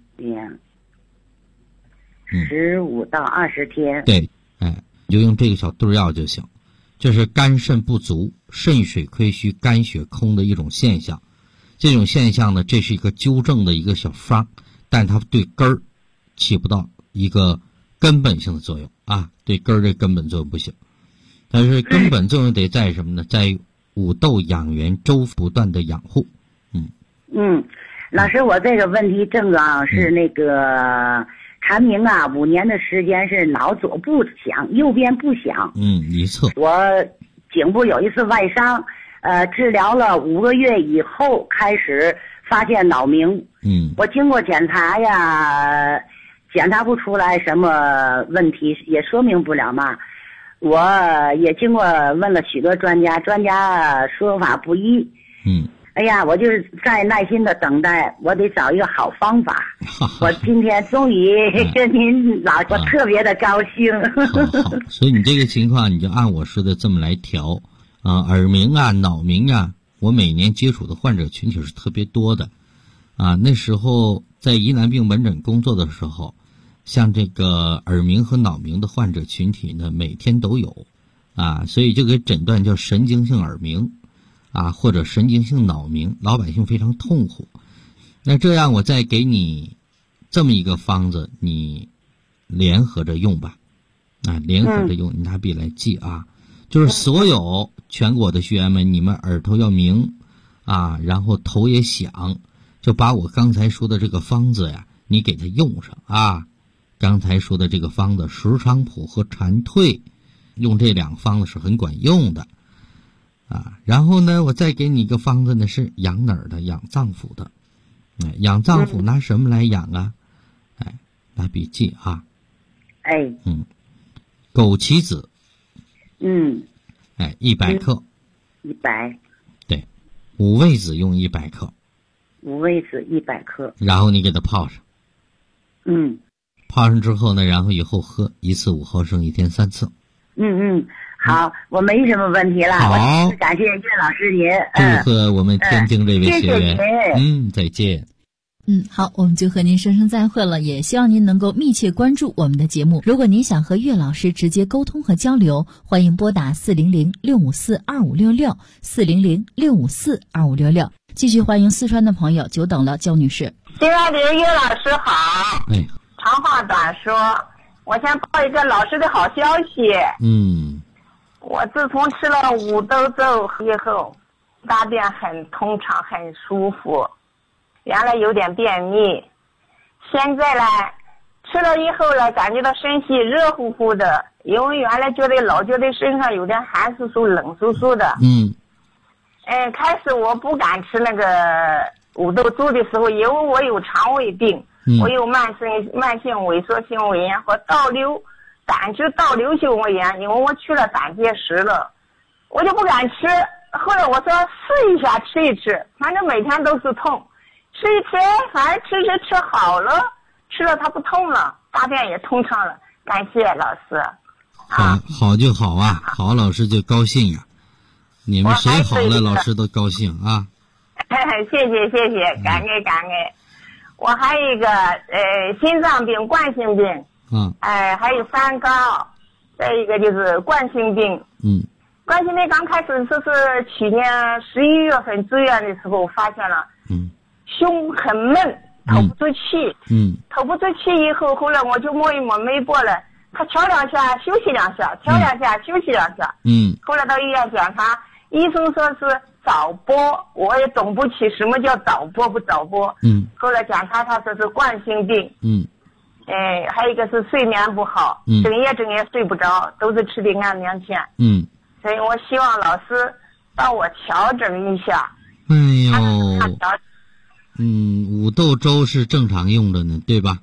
15到20天。 对，你就用这个小对药就行。这是肝肾不足、肾水亏虚、肝血空的一种现象。这种现象呢，这是一个纠正的一个小方，但它对根儿起不到一个根本性的作用啊，对根儿这根本作用不行。但是根本作用得在什么呢？在五豆养元粥不断的养护。 老师，我这个问题症状是那个蝉鸣啊，5年的时间是脑左部响，右边不响。 一侧。我颈部有一次外伤，治疗了5个月以后开始发现脑鸣。我经过检查呀，检查不出来什么问题，也说明不了嘛。我也经过问了许多专家说法不一。哎呀，我就是在耐心的等待，我得找一个好方法。我今天终于跟您我特别的高兴。 好，所以你这个情况你就按我说的这么来调啊，耳鸣啊、脑鸣啊，我每年接触的患者群体是特别多的啊。那时候在疑难病门诊工作的时候，像这个耳鸣和脑鸣的患者群体呢，每天都有啊，所以就给诊断叫神经性耳鸣啊，或者神经性脑鸣，老百姓非常痛苦。那这样我再给你这么一个方子，你联合着用吧，联合着用，你拿笔来记啊。就是所有全国的学员们，你们耳朵要鸣啊，然后头也响，就把我刚才说的这个方子呀，你给它用上啊。刚才说的这个方子石菖蒲和蝉蜕，用这2个方子是很管用的啊。然后呢，我再给你一个方子呢，是养哪儿的？养脏腑的。养脏腑拿什么来养啊？拿笔记啊。枸杞子。100克。 100。 对，五味子用100克。 五味子100克。 然后你给它泡上。泡上之后呢，然后以后喝1次5毫升，1天3次。 好，我没什么问题了。 好， 感谢岳老师您。 祝贺我们天津这位学员。 谢谢您。 再见。 好，我们就和您说声再会了，也希望您能够密切关注我们的节目。如果您想和岳老师直接沟通和交流，欢迎拨打400-654-2566 400-654-2566。继续欢迎四川的朋友，久等了，焦女士。 亲爱的岳老师好。长话短说，我先报一个老师的好消息。我自从吃了五豆粥以后，大便很通畅，很舒服。原来有点便秘，现在呢，吃了以后呢，感觉到身体热乎乎的，因为原来老觉得身上有点寒飕飕、冷飕飕的。 开始我不敢吃那个五豆粥的时候，因为我有肠胃病，我有慢性萎缩性胃炎和胆汁倒流性胃炎，因为我去了胆结石了，我就不敢吃。后来我说试一下吃一吃，反正每天都是痛，吃一吃，反正吃好了，吃了它不痛了，大便也通畅了。感谢老师。 好就好啊，好老师就高兴呀。你们谁好了，老师都高兴啊。 谢谢，感恩。我还有一个心脏病、冠心病，还有三高，再一个就是冠心病。冠心病刚开始是去年11月份住院的时候发现了，胸很闷，透不出气，透不出气以后，后来我就摸一摸没过来，他敲两下休息两下，敲两下休息两下，后来到医院检查，医生说是早搏，我也懂不起什么叫早搏不早搏，后来检查他说是冠心病，还有一个是睡眠不好，整夜睡不着，都是吃的安眠片，所以我希望老师帮我调整一下。 哎呦，五豆粥是正常用的呢，对吧？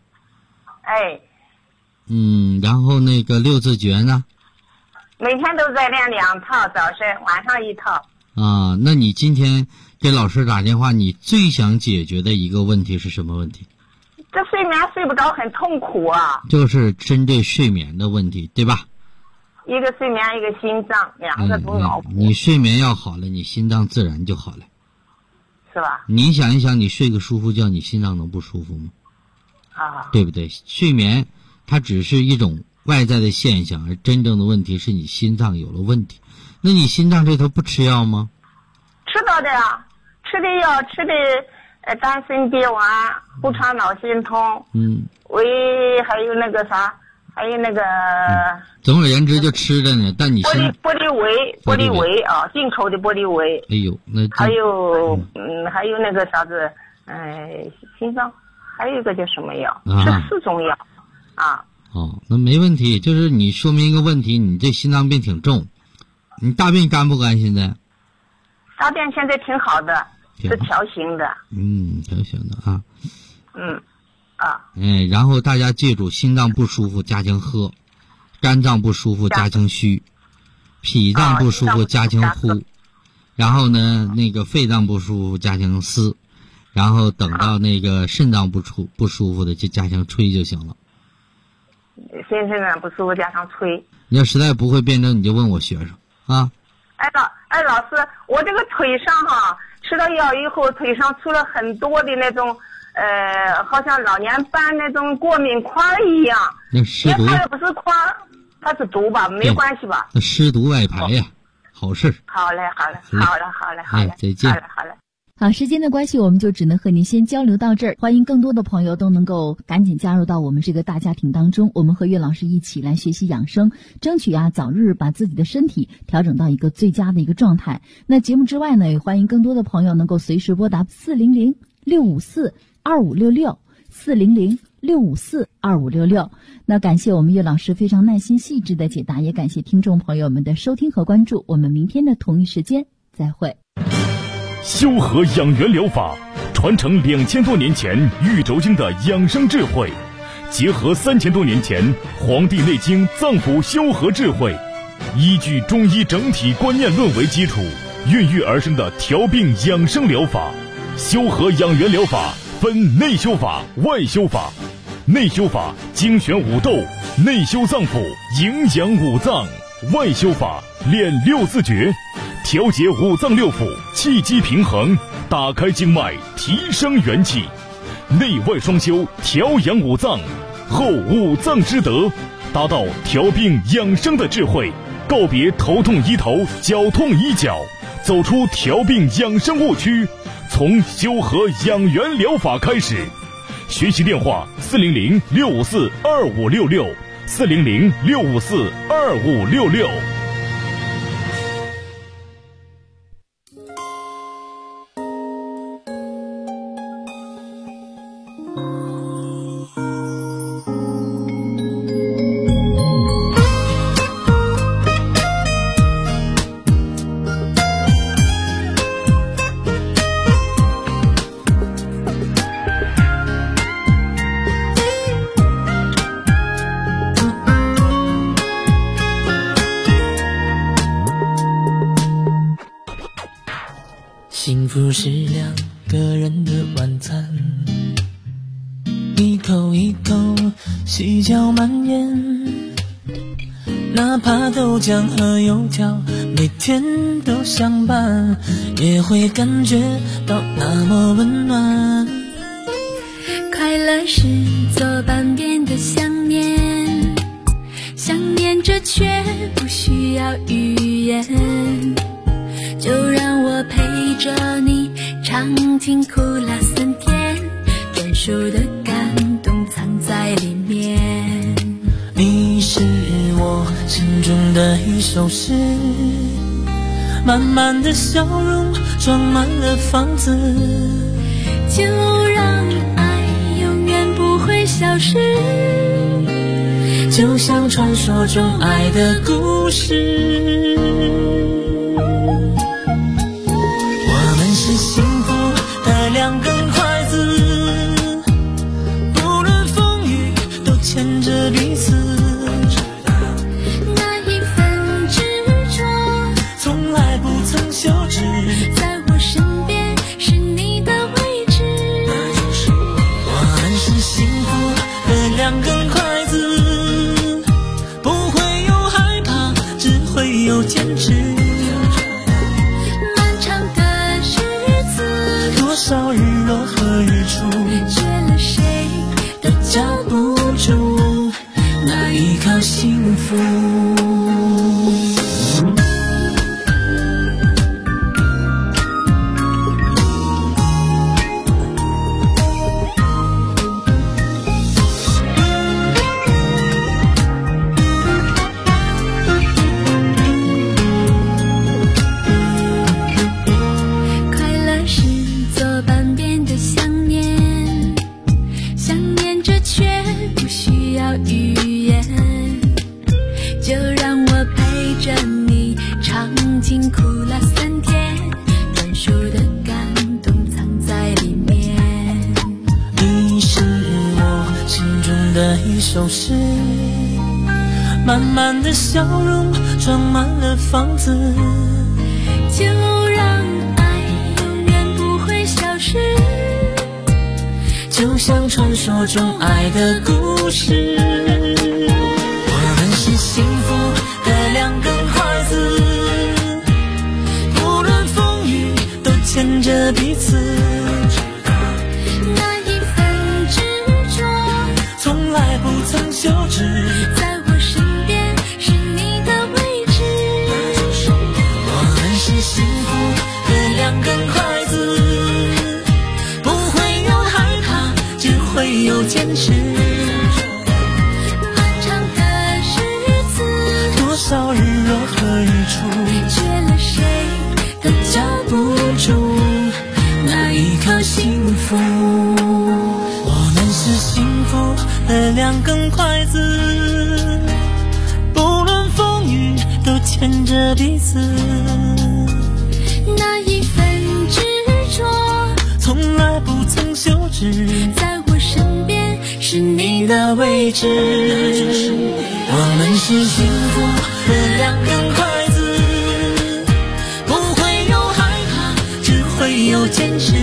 然后那个六字诀呢？ 每天都在练2套，早晨晚上1套。 那你今天给老师打电话，你最想解决的一个问题是什么问题？ 这睡眠睡不着很痛苦啊。 就是针对睡眠的问题，对吧？ 一个睡眠，一个心脏，两个都恼火。 你睡眠要好了，你心脏自然就好了， 是吧？ 你想一想，你睡个舒服觉，你心脏能不舒服吗？对不对？睡眠它只是一种外在的现象，而真正的问题是你心脏有了问题。那你心脏这头不吃药吗？ 吃到的呀，吃的药，吃的丹参鳖丸、护肠脑心通，还有那个啥，还有那个。 总而言之就吃着呢，但你玻璃维啊，进口的玻璃维。 哎呦，那还有还有那个啥子，心脏，还有一个叫什么药？吃4种药啊。 那没问题，就是你说明一个问题，你这心脏病挺重，你大便干不干？现在？ 大便现在挺好的，是条形的。 条形的啊。然后大家记住，心脏不舒服加强喝，肝脏不舒服加强虚，脾脏不舒服加强呼，然后呢，那个肺脏不舒服加强思，然后等到那个肾脏不舒服的就加强吹就行了。 肾脏不舒服加强吹。 你要实在不会辩证，你就问我学生啊。 老师，我这个腿上吃了药以后，腿上出了很多的那种好像老年斑那种过敏块一样。 那湿毒。 它也不是块，它是毒吧？没关系吧？ 那湿毒外排呀，好事。 好嘞。 再见。 好嘞。 好，时间的关系，我们就只能和您先交流到这儿。欢迎更多的朋友都能够赶紧加入到我们这个大家庭当中，我们和岳老师一起来学习养生，争取早日把自己的身体调整到一个最佳的一个状态。那节目之外呢，也欢迎更多的朋友能够随时拨打400-654-2566，400-654-2566。那感谢我们岳老师非常耐心细致的解答，也感谢听众朋友们的收听和关注。我们明天的同一时间再会。 修和养元疗法传承2000多年前玉轴经的养生智慧，结合3000多年前《黄帝内经》脏腑修和智慧，依据中医整体观念论为基础，孕育而生的调病养生疗法。修和养元疗法分内修法、外修法。内修法精选五豆，内修脏腑，营养五脏；外修法练6字诀，调节五脏六腑，气机平衡，打开经脉，提升元气。内外双修，调养五脏，后五脏之德，达到调病养生的智慧。告别头痛医头，脚痛医脚，走出调病养生误区，从修和养元疗法开始。学习电话400-654-2566，400-654-2566。 福是两个人的晚餐，一口一口细嚼慢咽，哪怕豆浆和油条每天都相伴，也会感觉到那么温暖。 快乐是左半边的想念，想念着却不需要语言，就让我陪着你尝尽苦辣酸甜，专属的感动藏在里面。 你是我心中的一首诗，满满的笑容装满了房子， 就让爱永远不会消失， 就像传说中爱的故事。我们是幸福的两根筷子，不论风雨都牵着彼此， 那一份执着从来不曾休止， 在我身边是你的位置。 我们是幸福的两根筷子，不会有害怕，只会有坚持。 漫长的日子， 多少日落和日出， 缺了谁都交不住那一刻幸福。满满的笑容装满了房子， 就让爱永远不会消失， 就像传说中爱的故事。我们是幸福的两根筷子，不论风雨都牵着彼此， 那一份执着从来不曾休止， 在我身边是你的位置。 我们是幸福的两根筷子，不会有害怕，只会有坚持。 漫长的日子， 多少日落和日出， 缺了谁都交不住那一刻幸福。我们是幸福的两根筷子，不论风雨都牵着彼此， 那一份执着从来不曾休止， 在我身边是你的位置。我们是幸福的两根筷子，不会有害怕，只会有坚持。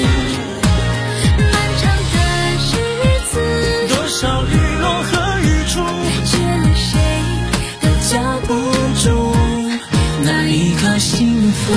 漫长的日子， 多少日落和日出， 缺了谁都交不住那一刻幸福。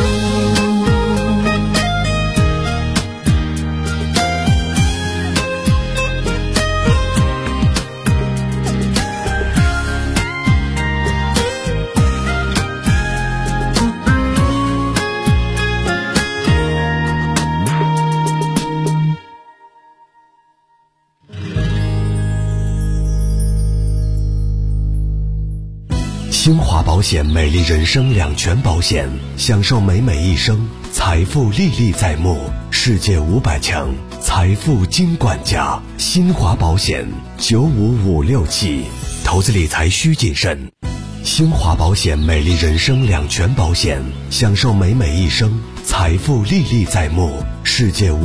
兴华保险美丽人生两全保险，享受美美一生，财富历历在目，世界500强，财富金管家。兴华保险95567，投资理财需谨慎。兴华保险美丽人生两全保险，享受美美一生，财富历历在目，世界